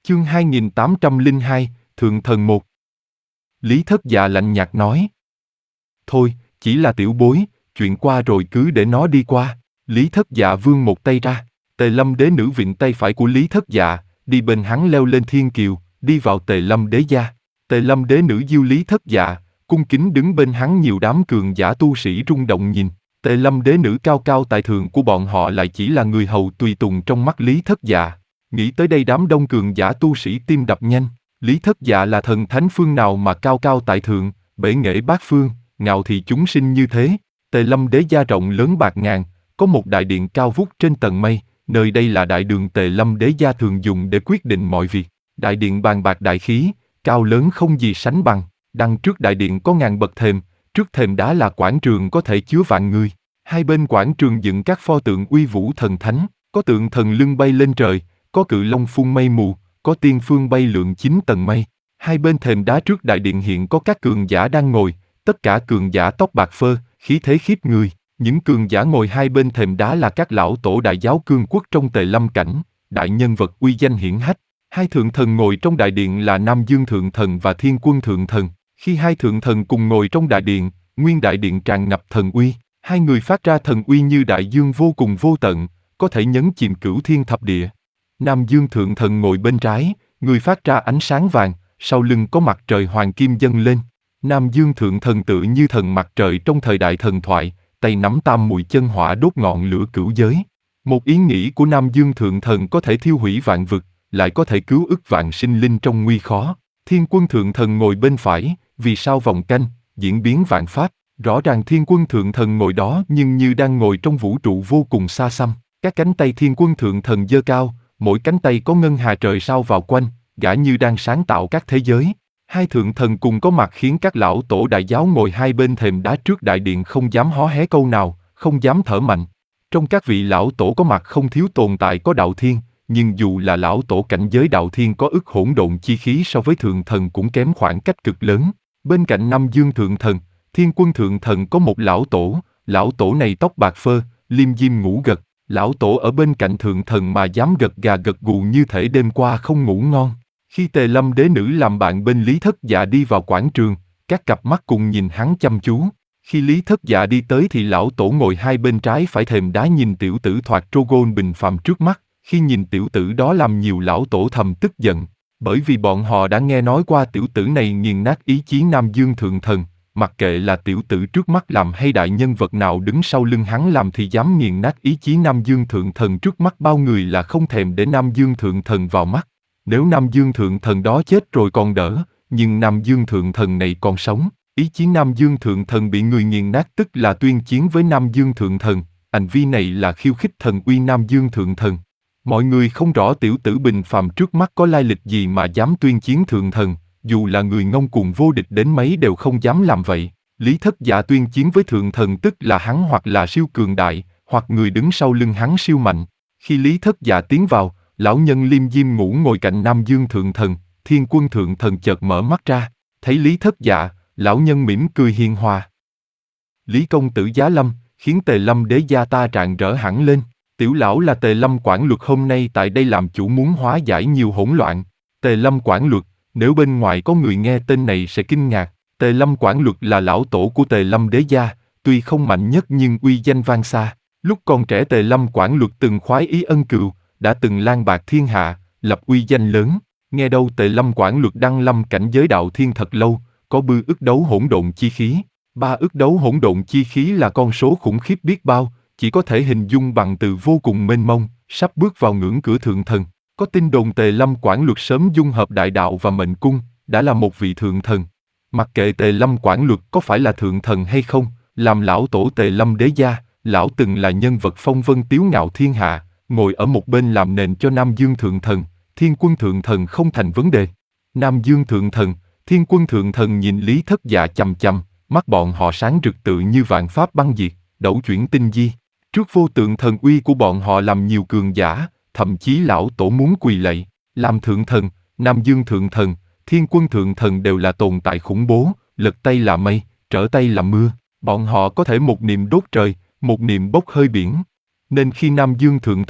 Chương 2802, Thượng Thần 1. Lý Thất Dạ lạnh nhạt nói. Thôi, chỉ là tiểu bối, chuyện qua rồi cứ để nó đi qua. Lý Thất Dạ vươn một tay ra, Tề Lâm Đế nữ vịn tay phải của Lý Thất Dạ, đi bên hắn leo lên thiên kiều, đi vào Tề Lâm Đế gia. Tề Lâm Đế nữ diêu Lý Thất Dạ, cung kính đứng bên hắn, nhiều đám cường giả tu sĩ rung động nhìn. Tề Lâm Đế nữ cao cao tại thượng của bọn họ lại chỉ là người hầu tùy tùng trong mắt Lý Thất Dạ. Nghĩ tới đây đám đông cường giả tu sĩ tim đập nhanh. Lý Thất Dạ là thần thánh phương nào mà cao cao tại thượng, bể nghệ bát phương, ngạo thị chúng sinh như thế. Tề Lâm Đế gia rộng lớn bạt ngàn, có một đại điện cao vút trên tầng mây, nơi đây là đại đường Tề Lâm Đế gia thường dùng để quyết định mọi việc. Đại điện bàn bạc đại khí, cao lớn không gì sánh bằng. Đằng trước đại điện có ngàn bậc thềm, trước thềm đá là quảng trường có thể chứa vạn người. Hai bên quảng trường dựng các pho tượng uy vũ thần thánh, có tượng thần lưng bay lên trời, có cự long phun mây mù, có tiên phương bay lượn 9 tầng mây. Hai bên thềm đá trước đại điện hiện có các cường giả đang ngồi, tất cả cường giả tóc bạc phơ, khí thế khiếp người. Những cường giả ngồi hai bên thềm đá là các lão tổ đại giáo cương quốc trong Tề Lâm cảnh, đại nhân vật uy danh hiển hách. Hai thượng thần ngồi trong đại điện là Nam Dương Thượng Thần và Thiên Quân Thượng Thần. Khi hai thượng thần cùng ngồi trong đại điện, nguyên đại điện tràn ngập thần uy. Hai người phát ra thần uy như đại dương vô cùng vô tận, có thể nhấn chìm cửu thiên thập địa. Nam Dương Thượng Thần ngồi bên trái, người phát ra ánh sáng vàng, sau lưng có mặt trời hoàng kim dâng lên. Nam Dương Thượng Thần tựa như thần mặt trời trong thời đại thần thoại, tay nắm tam muội chân hỏa đốt ngọn lửa cửu giới. Một ý nghĩ của Nam Dương Thượng Thần có thể thiêu hủy vạn vực, lại có thể cứu ức vạn sinh linh trong nguy khó. Thiên Quân Thượng Thần ngồi bên phải, vì sao vòng canh, diễn biến vạn pháp. Rõ ràng Thiên Quân Thượng Thần ngồi đó nhưng như đang ngồi trong vũ trụ vô cùng xa xăm. Các cánh tay Thiên Quân Thượng Thần giơ cao, mỗi cánh tay có ngân hà trời sao vào quanh, gã như đang sáng tạo các thế giới. Hai thượng thần cùng có mặt khiến các lão tổ đại giáo ngồi hai bên thềm đá trước đại điện không dám hó hé câu nào, không dám thở mạnh. Trong các vị lão tổ có mặt không thiếu tồn tại có đạo thiên, nhưng dù là lão tổ cảnh giới đạo thiên có ức hỗn độn chi khí so với thượng thần cũng kém khoảng cách cực lớn. Bên cạnh Nam Dương Thượng Thần, Thiên Quân Thượng Thần có một lão tổ này tóc bạc phơ, liêm diêm ngủ gật. Lão tổ ở bên cạnh thượng thần mà dám gật gà gật gù như thể đêm qua không ngủ ngon. Khi Tề Lâm Đế nữ làm bạn bên Lý Thất Dạ đi vào quảng trường, các cặp mắt cùng nhìn hắn chăm chú. Khi Lý Thất Dạ đi tới thì lão tổ ngồi hai bên trái phải thềm đá nhìn tiểu tử thoạt Trogon bình phàm trước mắt. Khi nhìn tiểu tử đó làm nhiều lão tổ thầm tức giận, bởi vì bọn họ đã nghe nói qua tiểu tử này nghiền nát ý chí Nam Dương Thượng Thần. Mặc kệ là tiểu tử trước mắt làm hay đại nhân vật nào đứng sau lưng hắn làm thì dám nghiền nát ý chí Nam Dương Thượng Thần trước mắt bao người là không thèm để Nam Dương Thượng Thần vào mắt. Nếu Nam Dương Thượng Thần đó chết rồi còn đỡ, nhưng Nam Dương Thượng Thần này còn sống, ý chí Nam Dương Thượng Thần bị người nghiền nát tức là tuyên chiến với Nam Dương Thượng Thần, hành vi này là khiêu khích thần uy Nam Dương Thượng Thần. Mọi người không rõ tiểu tử bình phàm trước mắt có lai lịch gì mà dám tuyên chiến Thượng Thần. Dù là người ngông cuồng vô địch đến mấy đều không dám làm vậy. Lý Thất Dạ tuyên chiến với Thượng Thần tức là hắn hoặc là siêu cường đại, hoặc người đứng sau lưng hắn siêu mạnh. Khi Lý Thất Dạ tiến vào, lão nhân liêm diêm ngủ ngồi cạnh Nam Dương Thượng Thần, Thiên Quân Thượng Thần chợt mở mắt ra, thấy Lý Thất Dạ, lão nhân mỉm cười hiền hòa. Lý công tử giá lâm, khiến Tề Lâm Đế gia ta rạng rỡ hẳn lên. Tiểu lão là Tề Lâm Quản Luật hôm nay tại đây làm chủ muốn hóa giải nhiều hỗn loạn. Tề Lâm Quản Luật, nếu bên ngoài có người nghe tên này sẽ kinh ngạc. Tề Lâm Quản Luật là lão tổ của Tề Lâm Đế gia, tuy không mạnh nhất nhưng uy danh vang xa. Lúc còn trẻ Tề Lâm Quản Luật từng khoái ý ân cừu, đã từng lang bạc thiên hạ, lập uy danh lớn. Nghe đâu Tề Lâm Quản Luật đăng lâm cảnh giới đạo thiên thật lâu, có bư ức đấu hỗn độn chi khí. 3 ức đấu hỗn độn chi khí là con số khủng khiếp biết bao, chỉ có thể hình dung bằng từ vô cùng mênh mông, sắp bước vào ngưỡng cửa thượng thần. Có tin đồn Tề Lâm Quản Luật sớm dung hợp đại đạo và mệnh cung, đã là một vị thượng thần. Mặc kệ Tề Lâm Quản Luật có phải là thượng thần hay không, làm lão tổ Tề Lâm Đế gia, lão từng là nhân vật phong vân tiếu ngạo thiên hạ, ngồi ở một bên làm nền cho Nam Dương Thượng Thần, Thiên Quân Thượng Thần không thành vấn đề. Nam Dương Thượng Thần, Thiên Quân Thượng Thần nhìn Lý Thất Dạ chằm chằm, mắt bọn họ sáng rực tự như vạn pháp băng diệt, đẩu chuyển tinh di. Trước vô tượng thần uy của bọn họ làm nhiều cường giả, thậm chí lão tổ muốn quỳ lạy. Làm thượng thần, Nam Dương Thượng Thần, Thiên Quân Thượng Thần đều là tồn tại khủng bố, lật tay là mây, trở tay là mưa. Bọn họ có thể một niệm đốt trời, một niệm bốc hơi biển. Nên khi Nam Dương Thượng Thần,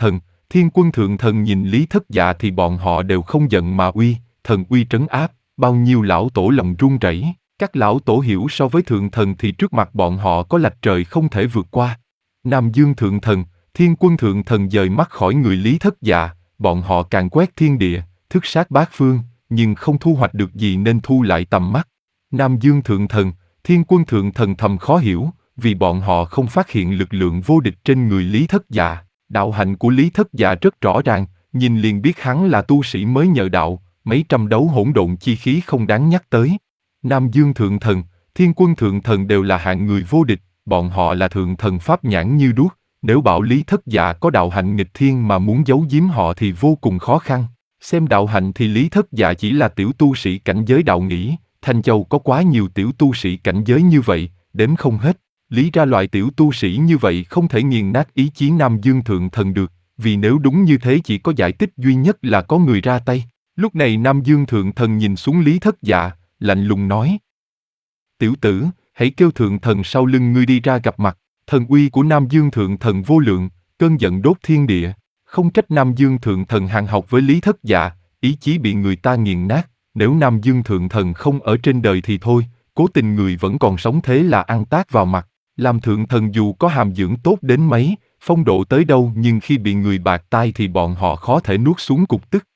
Thiên Quân Thượng Thần nhìn Lý Thất Dạ thì bọn họ đều không giận mà uy, thần uy trấn áp, bao nhiêu lão tổ lòng run rẩy. Các lão tổ hiểu so với Thượng Thần thì trước mặt bọn họ có lạch trời không thể vượt qua. Nam Dương Thượng Thần, Thiên Quân Thượng Thần dời mắt khỏi người Lý Thất Dạ, bọn họ càng quét thiên địa, thức sát bát phương, nhưng không thu hoạch được gì nên thu lại tầm mắt. Nam Dương Thượng Thần, Thiên Quân Thượng Thần thầm khó hiểu, vì bọn họ không phát hiện lực lượng vô địch trên người Lý Thất Dạ. Đạo hạnh của Lý Thất Dạ rất rõ ràng, nhìn liền biết hắn là tu sĩ mới nhờ đạo, mấy trăm đấu hỗn độn chi khí không đáng nhắc tới. Nam Dương Thượng Thần, Thiên Quân Thượng Thần đều là hạng người vô địch, bọn họ là Thượng Thần pháp nhãn như đuốc, nếu bảo Lý Thất Dạ có đạo hạnh nghịch thiên mà muốn giấu giếm họ thì vô cùng khó khăn. Xem đạo hạnh thì Lý Thất Dạ chỉ là tiểu tu sĩ cảnh giới đạo nghĩ, Thanh Châu có quá nhiều tiểu tu sĩ cảnh giới như vậy, đếm không hết. Lý ra loại tiểu tu sĩ như vậy không thể nghiền nát ý chí Nam Dương Thượng Thần được, vì nếu đúng như thế chỉ có giải thích duy nhất là có người ra tay. Lúc này Nam Dương Thượng Thần nhìn xuống Lý Thất Dạ, lạnh lùng nói. Tiểu tử, hãy kêu Thượng Thần sau lưng ngươi đi ra gặp mặt. Thần uy của Nam Dương Thượng Thần vô lượng, cơn giận đốt thiên địa. Không trách Nam Dương Thượng Thần hàng học với Lý Thất Dạ, ý chí bị người ta nghiền nát. Nếu Nam Dương Thượng Thần không ở trên đời thì thôi, cố tình người vẫn còn sống thế là ăn tát vào mặt. Làm Thượng Thần dù có hàm dưỡng tốt đến mấy, phong độ tới đâu nhưng khi bị người bạc tai thì bọn họ khó thể nuốt xuống cục tức.